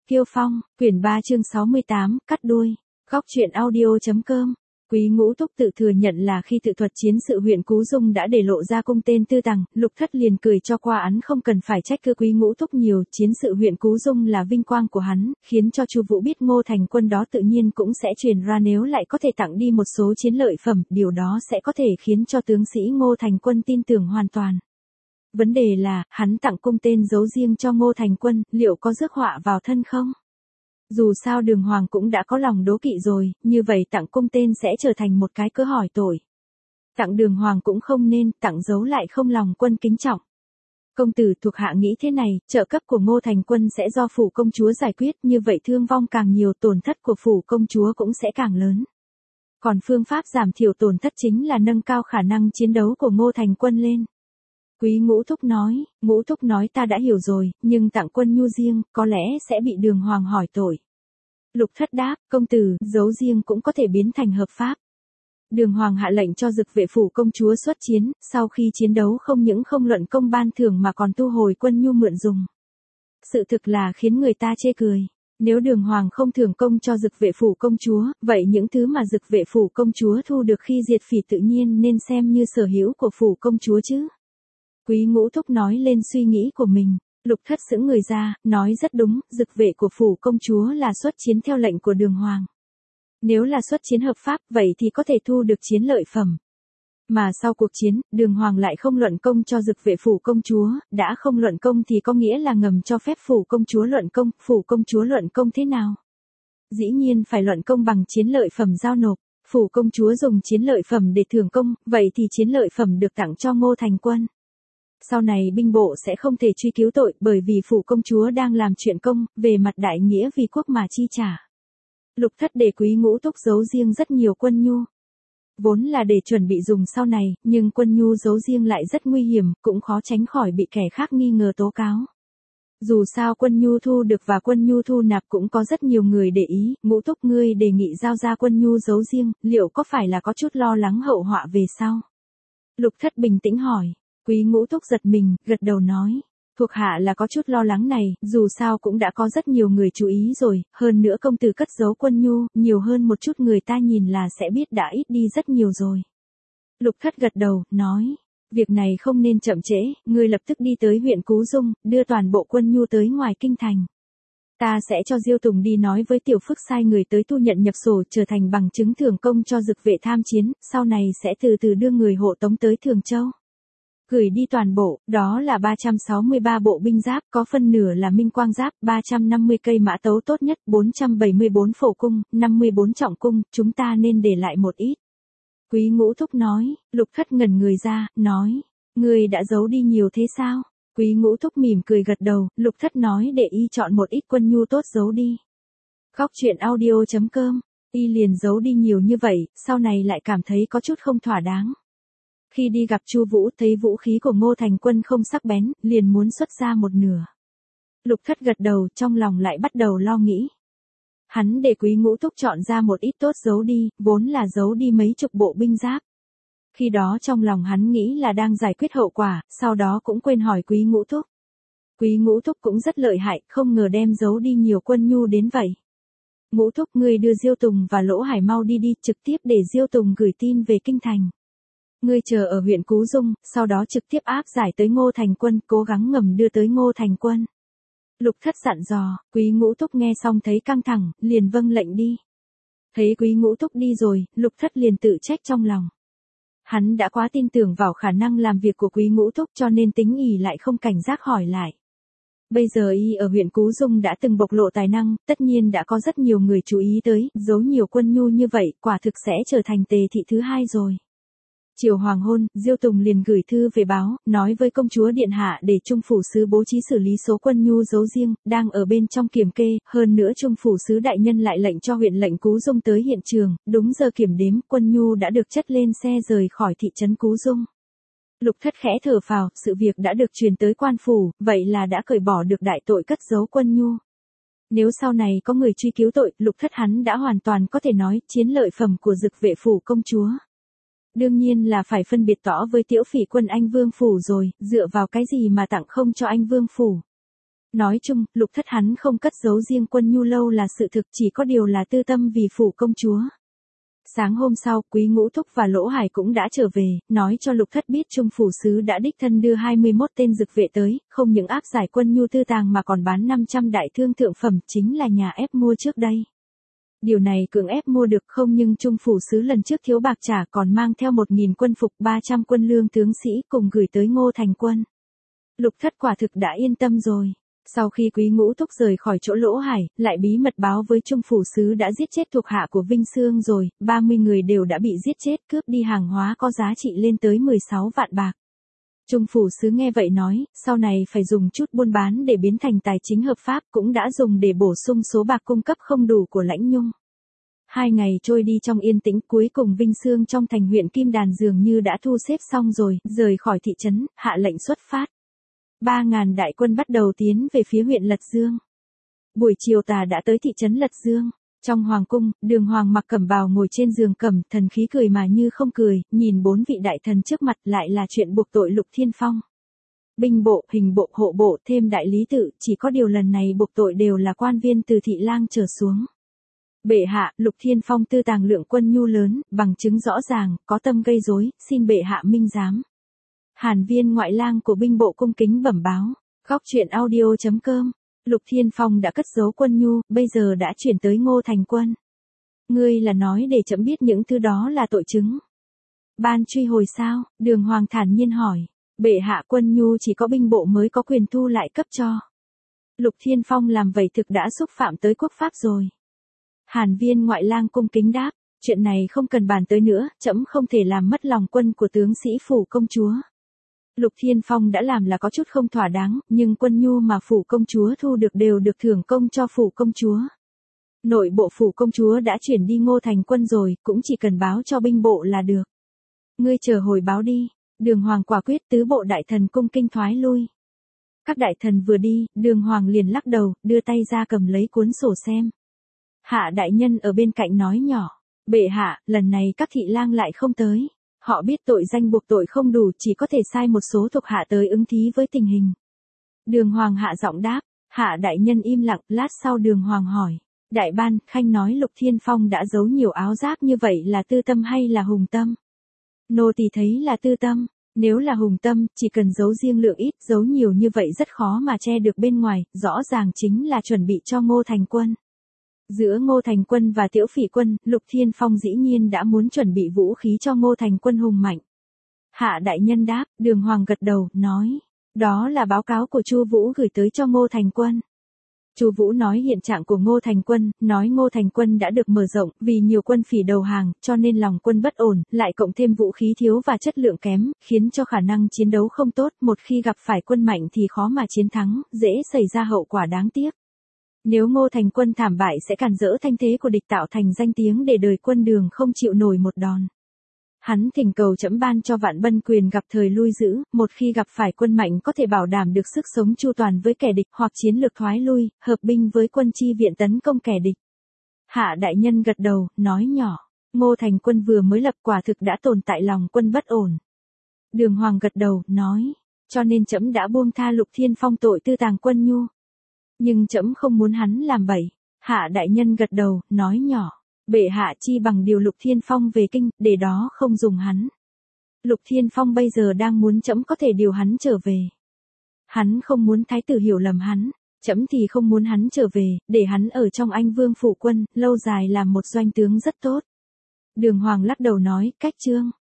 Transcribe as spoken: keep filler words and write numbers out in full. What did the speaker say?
Kiêu Phong, quyển ba chương sáu mươi tám, cắt đuôi. Góc truyện audio.com. Quý Ngũ Thúc tự thừa nhận là khi tự thuật chiến sự huyện Cú Dung đã để lộ ra cung tên Tư Tằng, Lục Thất liền cười cho qua án không cần phải trách cứ Quý Ngũ Thúc nhiều, chiến sự huyện Cú Dung là vinh quang của hắn, khiến cho Chu Vũ biết Ngô Thành Quân đó tự nhiên cũng sẽ truyền ra nếu lại có thể tặng đi một số chiến lợi phẩm, điều đó sẽ có thể khiến cho tướng sĩ Ngô Thành Quân tin tưởng hoàn toàn. Vấn đề là, hắn tặng cung tên giấu riêng cho Ngô Thành Quân, liệu có rước họa vào thân không? Dù sao Đường Hoàng cũng đã có lòng đố kỵ rồi, như vậy tặng cung tên sẽ trở thành một cái cớ hỏi tội. Tặng Đường Hoàng cũng không nên, tặng giấu lại không lòng quân kính trọng. Công tử thuộc hạ nghĩ thế này, trợ cấp của Ngô Thành Quân sẽ do phủ công chúa giải quyết, như vậy thương vong càng nhiều tổn thất của phủ công chúa cũng sẽ càng lớn. Còn phương pháp giảm thiểu tổn thất chính là nâng cao khả năng chiến đấu của Ngô Thành Quân lên. Quý Ngũ Thúc nói, Ngũ Thúc nói ta đã hiểu rồi, nhưng tặng quân nhu riêng, có lẽ sẽ bị Đường Hoàng hỏi tội. Lục Thất đáp, công tử, giấu riêng cũng có thể biến thành hợp pháp. Đường Hoàng hạ lệnh cho Dực vệ phủ công chúa xuất chiến, sau khi chiến đấu không những không luận công ban thưởng mà còn thu hồi quân nhu mượn dùng. Sự thực là khiến người ta chê cười. Nếu Đường Hoàng không thưởng công cho Dực vệ phủ công chúa, vậy những thứ mà Dực vệ phủ công chúa thu được khi diệt phỉ tự nhiên nên xem như sở hữu của phủ công chúa chứ. Quý Ngũ Thúc nói lên suy nghĩ của mình, Lục Thất sững người ra, nói rất đúng, Dực vệ của phủ công chúa là xuất chiến theo lệnh của Đường Hoàng. Nếu là xuất chiến hợp pháp, vậy thì có thể thu được chiến lợi phẩm. Mà sau cuộc chiến, Đường Hoàng lại không luận công cho Dực vệ phủ công chúa, đã không luận công thì có nghĩa là ngầm cho phép phủ công chúa luận công, phủ công chúa luận công thế nào? Dĩ nhiên phải luận công bằng chiến lợi phẩm giao nộp. Phủ công chúa dùng chiến lợi phẩm để thưởng công, vậy thì chiến lợi phẩm được tặng cho Ngô Thành Quân. Sau này binh bộ sẽ không thể truy cứu tội bởi vì phủ công chúa đang làm chuyện công, về mặt đại nghĩa vì quốc mà chi trả. Lục Thất để Quý Ngũ Thúc giấu riêng rất nhiều quân nhu. Vốn là để chuẩn bị dùng sau này, nhưng quân nhu giấu riêng lại rất nguy hiểm, cũng khó tránh khỏi bị kẻ khác nghi ngờ tố cáo. Dù sao quân nhu thu được và quân nhu thu nạp cũng có rất nhiều người để ý, Ngũ Thúc ngươi đề nghị giao ra quân nhu giấu riêng, liệu có phải là có chút lo lắng hậu họa về sau? Lục Thất bình tĩnh hỏi. Quý Ngũ Thúc giật mình, gật đầu nói, thuộc hạ là có chút lo lắng này, dù sao cũng đã có rất nhiều người chú ý rồi, hơn nữa công tử cất giấu quân nhu, nhiều hơn một chút người ta nhìn là sẽ biết đã ít đi rất nhiều rồi. Lục Thất gật đầu, nói, việc này không nên chậm trễ, ngươi lập tức đi tới huyện Cú Dung, đưa toàn bộ quân nhu tới ngoài kinh thành. Ta sẽ cho Diêu Tùng đi nói với Tiểu Phức sai người tới thu nhận nhập sổ trở thành bằng chứng thưởng công cho Dực vệ tham chiến, sau này sẽ từ từ đưa người hộ tống tới Thường Châu. Gửi đi toàn bộ, đó là ba trăm sáu mươi ba bộ binh giáp, có phân nửa là minh quang giáp, ba trăm năm mươi cây mã tấu tốt nhất, bốn trăm bảy mươi bốn phổ cung, năm mươi bốn trọng cung, chúng ta nên để lại một ít. Quý Ngũ Thúc nói, Lục Thất ngẩn người ra, nói, ngươi đã giấu đi nhiều thế sao? Quý Ngũ Thúc mỉm cười gật đầu, Lục Thất nói để y chọn một ít quân nhu tốt giấu đi. Góc truyện audio.com, y liền giấu đi nhiều như vậy, sau này lại cảm thấy có chút không thỏa đáng. Khi đi gặp Chu Vũ thấy vũ khí của Ngô Thành Quân không sắc bén, liền muốn xuất ra một nửa. Lục Thất gật đầu, trong lòng lại bắt đầu lo nghĩ. Hắn để Quý Ngũ Thúc chọn ra một ít tốt giấu đi, vốn là giấu đi mấy chục bộ binh giáp. Khi đó trong lòng hắn nghĩ là đang giải quyết hậu quả, sau đó cũng quên hỏi Quý Ngũ Thúc. Quý Ngũ Thúc cũng rất lợi hại, không ngờ đem giấu đi nhiều quân nhu đến vậy. Ngũ Thúc ngươi đưa Diêu Tùng và Lỗ Hải mau đi đi, trực tiếp để Diêu Tùng gửi tin về kinh thành. Ngươi chờ ở huyện Cú Dung, sau đó trực tiếp áp giải tới Ngô Thành Quân, cố gắng ngầm đưa tới Ngô Thành Quân. Lục Thất dặn dò, Quý Ngũ Thúc nghe xong thấy căng thẳng, liền vâng lệnh đi. Thấy Quý Ngũ Thúc đi rồi, Lục Thất liền tự trách trong lòng. Hắn đã quá tin tưởng vào khả năng làm việc của Quý Ngũ Thúc cho nên tính ỉ lại không cảnh giác hỏi lại. Bây giờ y ở huyện Cú Dung đã từng bộc lộ tài năng, tất nhiên đã có rất nhiều người chú ý tới, giấu nhiều quân nhu như vậy, quả thực sẽ trở thành tề thị thứ hai rồi. Chiều hoàng hôn, Diêu Tùng liền gửi thư về báo, nói với công chúa điện hạ để Trung phủ sứ bố trí xử lý số quân nhu giấu riêng, đang ở bên trong kiểm kê, hơn nữa Trung phủ sứ đại nhân lại lệnh cho huyện lệnh Cú Dung tới hiện trường, đúng giờ kiểm đếm, quân nhu đã được chất lên xe rời khỏi thị trấn Cú Dung. Lục Thất khẽ thở phào, sự việc đã được truyền tới quan phủ, vậy là đã cởi bỏ được đại tội cất giấu quân nhu. Nếu sau này có người truy cứu tội, Lục Thất hắn đã hoàn toàn có thể nói chiến lợi phẩm của Dực vệ phủ công chúa. Đương nhiên là phải phân biệt tỏ với Tiễu Phỉ quân anh Vương phủ rồi, dựa vào cái gì mà tặng không cho anh Vương phủ. Nói chung, Lục Thất hắn không cất giấu riêng Quân Nhu lâu là sự thực, chỉ có điều là tư tâm vì phủ công chúa. Sáng hôm sau, Quý Ngũ Thúc và Lỗ Hải cũng đã trở về, nói cho Lục Thất biết Trung phủ sứ đã đích thân đưa hai mươi mốt tên dực vệ tới, không những áp giải Quân Nhu tư tàng mà còn bán năm trăm đại thương thượng phẩm, chính là nhà ép mua trước đây. Điều này cưỡng ép mua được không, nhưng Trung phủ sứ lần trước thiếu bạc trả còn mang theo một nghìn quân phục, ba trăm quân lương tướng sĩ cùng gửi tới Ngô Thành Quân. Lục Thất quả thực đã yên tâm rồi. Sau khi Quý Ngũ Thúc rời khỏi chỗ Lỗ Hải, lại bí mật báo với Trung phủ sứ đã giết chết thuộc hạ của Vinh Xương rồi, ba mươi người đều đã bị giết chết, cướp đi hàng hóa có giá trị lên tới mười sáu vạn bạc. Trung phủ sứ nghe vậy nói, sau này phải dùng chút buôn bán để biến thành tài chính hợp pháp, cũng đã dùng để bổ sung số bạc cung cấp không đủ của Lãnh Nhung. Hai ngày trôi đi trong yên tĩnh, cuối cùng Vinh Xương trong thành huyện Kim Đàn dường như đã thu xếp xong rồi, rời khỏi thị trấn, hạ lệnh xuất phát. Ba ngàn đại quân bắt đầu tiến về phía huyện Lật Dương. Buổi chiều tà đã tới thị trấn Lật Dương. Trong hoàng cung, Đường Hoàng mặc cẩm bào ngồi trên giường cẩm, thần khí cười mà như không cười, nhìn bốn vị đại thần trước mặt, lại là chuyện buộc tội Lục Thiên Phong. Binh bộ, hình bộ, hộ bộ, thêm đại lý tự, chỉ có điều lần này buộc tội đều là quan viên từ thị lang trở xuống. Bệ hạ, Lục Thiên Phong tư tàng lượng quân nhu lớn, bằng chứng rõ ràng, có tâm gây rối, xin bệ hạ minh giám. Hàn Viên ngoại lang của binh bộ cung kính bẩm báo. Góc truyện audio chấm com. Lục Thiên Phong đã cất giấu quân nhu, bây giờ đã chuyển tới Ngô Thành Quân. Ngươi là nói để chấm biết những thứ đó là tội chứng. Ban truy hồi sao? Đường Hoàng thản nhiên hỏi. Bệ hạ, quân nhu chỉ có binh bộ mới có quyền thu lại cấp cho. Lục Thiên Phong làm vậy thực đã xúc phạm tới quốc pháp rồi. Hàn Viên ngoại lang cung kính đáp. Chuyện này không cần bàn tới nữa, trẫm không thể làm mất lòng quân của tướng sĩ phủ công chúa. Lục Thiên Phong đã làm là có chút không thỏa đáng, nhưng quân nhu mà phủ công chúa thu được đều được thưởng công cho phủ công chúa. Nội bộ phủ công chúa đã chuyển đi Ngô Thành Quân rồi, cũng chỉ cần báo cho binh bộ là được. Ngươi chờ hồi báo đi. Đường Hoàng quả quyết, tứ bộ đại thần cung kinh thoái lui. Các đại thần vừa đi, Đường Hoàng liền lắc đầu, đưa tay ra cầm lấy cuốn sổ xem. Hạ đại nhân ở bên cạnh nói nhỏ. Bệ hạ, lần này các thị lang lại không tới. Họ biết tội danh buộc tội không đủ, chỉ có thể sai một số thuộc hạ tới ứng thí với tình hình. Đường Hoàng hạ giọng đáp. Hạ đại nhân im lặng, lát sau Đường Hoàng hỏi. Đại ban, khanh nói Lục Thiên Phong đã giấu nhiều áo giáp như vậy là tư tâm hay là hùng tâm? Nô tỳ thấy là tư tâm. Nếu là hùng tâm, chỉ cần giấu riêng lượng ít, giấu nhiều như vậy rất khó mà che được bên ngoài, rõ ràng chính là chuẩn bị cho Ngô Thành Quân. Giữa Ngô Thành Quân và Tiễu Phỉ Quân, Lục Thiên Phong dĩ nhiên đã muốn chuẩn bị vũ khí cho Ngô Thành Quân hùng mạnh. Hạ đại nhân đáp, Đường Hoàng gật đầu, nói. Đó là báo cáo của Chu Vũ gửi tới cho Ngô Thành Quân. Chu Vũ nói hiện trạng của Ngô Thành Quân, nói Ngô Thành Quân đã được mở rộng, vì nhiều quân phỉ đầu hàng, cho nên lòng quân bất ổn, lại cộng thêm vũ khí thiếu và chất lượng kém, khiến cho khả năng chiến đấu không tốt, một khi gặp phải quân mạnh thì khó mà chiến thắng, dễ xảy ra hậu quả đáng tiếc. Nếu Ngô Thành Quân thảm bại sẽ cản rỡ thanh thế của địch, tạo thành danh tiếng để đời quân Đường không chịu nổi một đòn. Hắn thỉnh cầu trẫm ban cho Vạn Bân quyền gặp thời lui giữ, một khi gặp phải quân mạnh có thể bảo đảm được sức sống chu toàn với kẻ địch, hoặc chiến lược thoái lui, hợp binh với quân chi viện tấn công kẻ địch. Hạ đại nhân gật đầu, nói nhỏ, Ngô Thành Quân vừa mới lập, quả thực đã tồn tại lòng quân bất ổn. Đường Hoàng gật đầu, nói, cho nên trẫm đã buông tha Lục Thiên Phong tội tư tàng quân nhu. Nhưng trẫm không muốn hắn làm bậy. Hạ đại nhân gật đầu, nói nhỏ, bệ hạ chi bằng điều Lục Thiên Phong về kinh, để đó không dùng hắn. Lục Thiên Phong bây giờ đang muốn trẫm có thể điều hắn trở về. Hắn không muốn thái tử hiểu lầm hắn, trẫm thì không muốn hắn trở về, để hắn ở trong Anh Vương phủ quân, lâu dài làm một doanh tướng rất tốt. Đường Hoàng lắc đầu nói, cách trương.